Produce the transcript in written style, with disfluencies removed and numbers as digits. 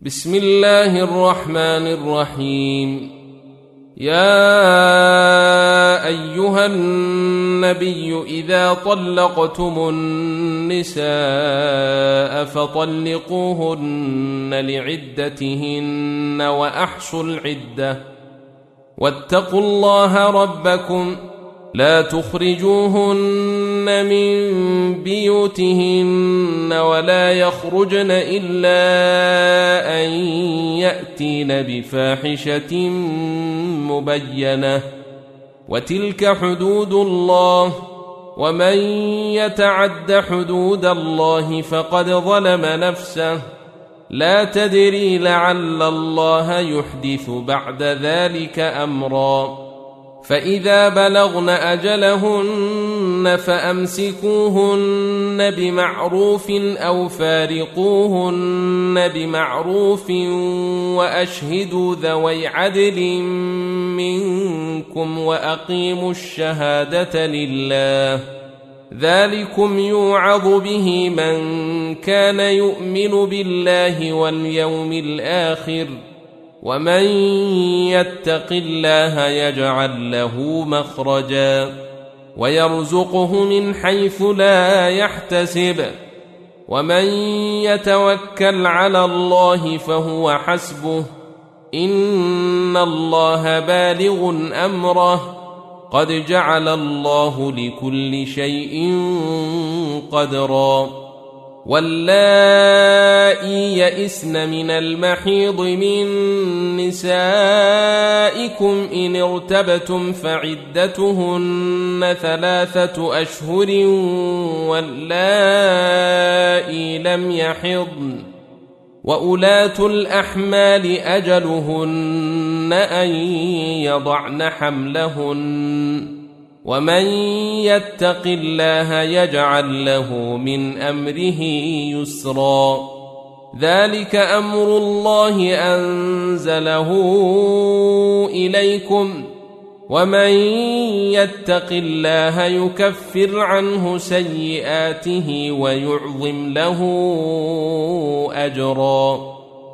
بسم الله الرحمن الرحيم. يا أيها النبي إذا طلقتم النساء فطلقوهن لعدتهن وأحصوا العدة واتقوا الله ربكم لا تخرجوهن من بيوتهن ولا يخرجن إلا أن يأتين بفاحشة مبينة وتلك حدود الله ومن يتعد حدود الله فقد ظلم نفسه لا تدري لعل الله يحدث بعد ذلك أمرا. فإذا بلغن أجلهن فأمسكوهن بمعروف أو فارقوهن بمعروف وأشهدوا ذوي عدل منكم وأقيموا الشهادة لله ذلكم يوعظ به من كان يؤمن بالله واليوم الآخر ومن يتق الله يجعل له مخرجا ويرزقه من حيث لا يحتسب ومن يتوكل على الله فهو حسبه إن الله بالغ أمره قد جعل الله لكل شيء قدرا. واللائي يئسن من المحيض من نسائكم إن ارتبتم فعدتهن 3 أشهر واللائي لم يحضن وأولاة الأحمال أجلهن أن يضعن حملهن ومن يتق الله يجعل له من أمره يسرا. ذلك أمر الله أنزله إليكم ومن يتق الله يكفر عنه سيئاته ويعظم له أجرا.